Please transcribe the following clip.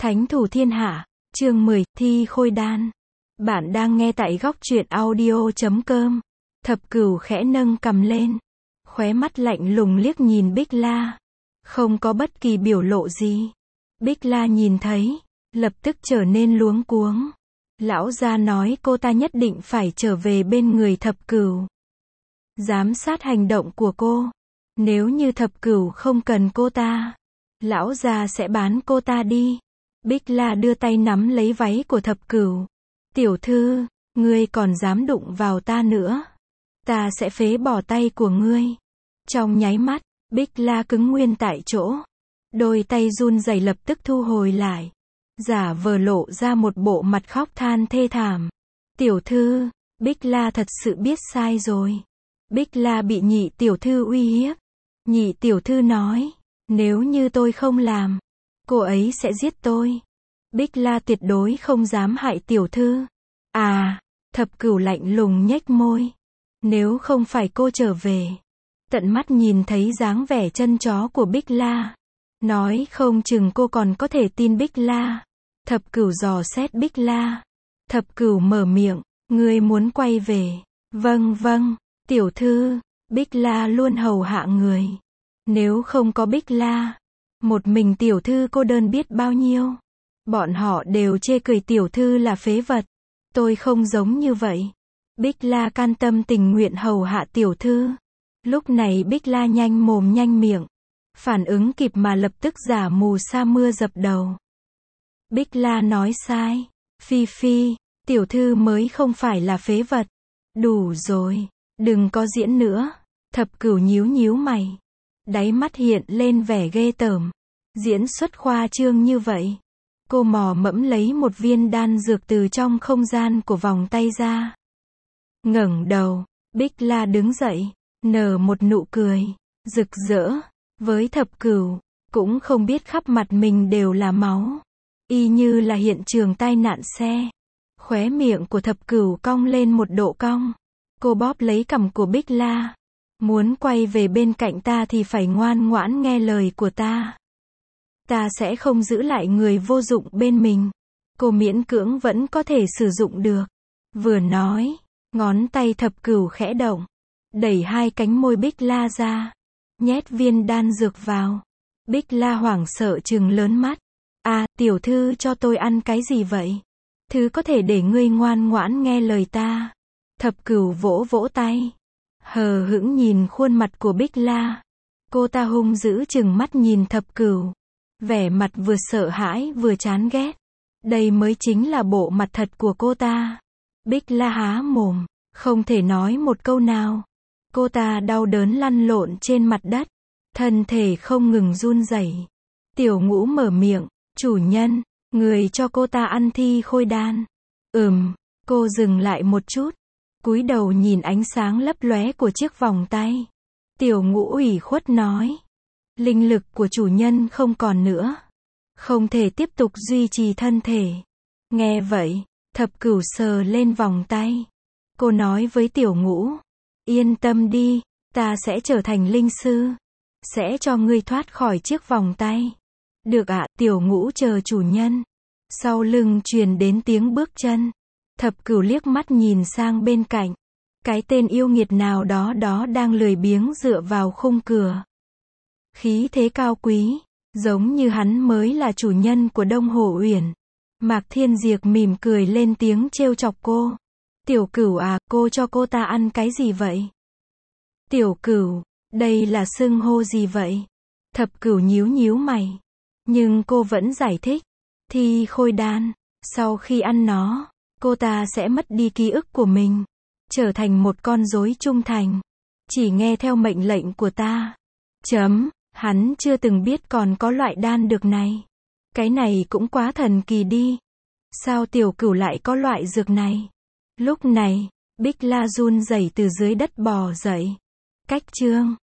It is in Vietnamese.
Thánh thủ thiên hạ, chương 10, thi khôi đan. Bạn đang nghe tại góc truyện audio.com. Thập Cửu khẽ nâng cằm lên, khóe mắt lạnh lùng liếc nhìn Bích La. Không có bất kỳ biểu lộ gì. Bích La nhìn thấy, lập tức trở nên luống cuống. Lão gia nói cô ta nhất định phải trở về bên người Thập Cửu, giám sát hành động của cô. Nếu như Thập Cửu không cần cô ta, lão gia sẽ bán cô ta đi. Bích La đưa tay nắm lấy váy của Thập Cửu. Tiểu thư, ngươi còn dám đụng vào ta nữa, ta sẽ phế bỏ tay của ngươi. Trong nháy mắt, Bích La cứng nguyên tại chỗ. Đôi tay run rẩy lập tức thu hồi lại, giả vờ lộ ra một bộ mặt khóc than thê thảm. Tiểu thư, Bích La thật sự biết sai rồi. Bích La bị nhị tiểu thư uy hiếp. Nhị tiểu thư nói, nếu như tôi không làm, cô ấy sẽ giết tôi. Bích La tuyệt đối không dám hại tiểu thư. À, Thập Cửu lạnh lùng nhếch môi. Nếu không phải cô trở về, tận mắt nhìn thấy dáng vẻ chân chó của Bích La, nói không chừng cô còn có thể tin Bích La. Thập Cửu dò xét Bích La. Thập Cửu mở miệng, ngươi muốn quay về? Vâng vâng, tiểu thư, Bích La luôn hầu hạ người. Nếu không có Bích La, một mình tiểu thư cô đơn biết bao nhiêu. Bọn họ đều chê cười tiểu thư là phế vật. Tôi không giống như vậy. Bích La can tâm tình nguyện hầu hạ tiểu thư. Lúc này Bích La nhanh mồm nhanh miệng, phản ứng kịp mà lập tức giả mù sa mưa dập đầu. Bích La nói sai. Phi Phi, tiểu thư mới không phải là phế vật. Đủ rồi, đừng có diễn nữa. Thập Cửu nhíu nhíu mày, đáy mắt hiện lên vẻ ghê tởm. Diễn xuất khoa trương như vậy. Cô mò mẫm lấy một viên đan dược từ trong không gian của vòng tay ra. Ngẩng đầu, Bích La đứng dậy, nở một nụ cười rực rỡ với Thập Cửu, cũng không biết khắp mặt mình đều là máu, y như là hiện trường tai nạn xe. Khóe miệng của Thập Cửu cong lên một độ cong. Cô bóp lấy cằm của Bích La. Muốn quay về bên cạnh ta thì phải ngoan ngoãn nghe lời của ta. Ta sẽ không giữ lại người vô dụng bên mình. Cô miễn cưỡng vẫn có thể sử dụng được. Vừa nói, ngón tay Thập Cửu khẽ động, đẩy hai cánh môi Bích La ra, nhét viên đan dược vào. Bích La hoảng sợ trừng lớn mắt. À, tiểu thư cho tôi ăn cái gì vậy? Thứ có thể để ngươi ngoan ngoãn nghe lời ta. Thập Cửu vỗ vỗ tay, hờ hững nhìn khuôn mặt của Bích La. Cô ta hung dữ trừng mắt nhìn Thập Cửu, vẻ mặt vừa sợ hãi vừa chán ghét. Đây mới chính là bộ mặt thật của cô ta. Bích La há mồm, không thể nói một câu nào. Cô ta đau đớn lăn lộn trên mặt đất, thân thể không ngừng run rẩy. Tiểu Ngũ mở miệng, chủ nhân, người cho cô ta ăn thi khôi đan. Cô dừng lại một chút, cúi đầu nhìn ánh sáng lấp lóe của chiếc vòng tay. Tiểu Ngũ ủy khuất nói, linh lực của chủ nhân không còn nữa, không thể tiếp tục duy trì thân thể. Nghe vậy, Thập Cửu sờ lên vòng tay. Cô nói với Tiểu Ngũ, yên tâm đi, ta sẽ trở thành linh sư, sẽ cho ngươi thoát khỏi chiếc vòng tay. Được ạ. Tiểu Ngũ chờ chủ nhân. Sau lưng truyền đến tiếng bước chân. Thập Cửu liếc mắt nhìn sang bên cạnh. Cái tên yêu nghiệt nào đó đang lười biếng dựa vào khung cửa. Khí thế cao quý, giống như hắn mới là chủ nhân của Đông Hồ Uyển. Mạc Thiên Diệp mỉm cười lên tiếng trêu chọc cô. Tiểu Cửu à, cô cho cô ta ăn cái gì vậy? Tiểu Cửu, đây là xưng hô gì vậy? Thập Cửu nhíu nhíu mày. Nhưng cô vẫn giải thích. Thi khôi đan, sau khi ăn nó, cô ta sẽ mất đi ký ức của mình, trở thành một con rối trung thành, chỉ nghe theo mệnh lệnh của ta. Hắn chưa từng biết còn có loại đan dược này. Cái này cũng quá thần kỳ đi. Sao Tiểu Cửu lại có loại dược này? Lúc này, Bích La run rẩy từ dưới đất bò dậy. Cách chương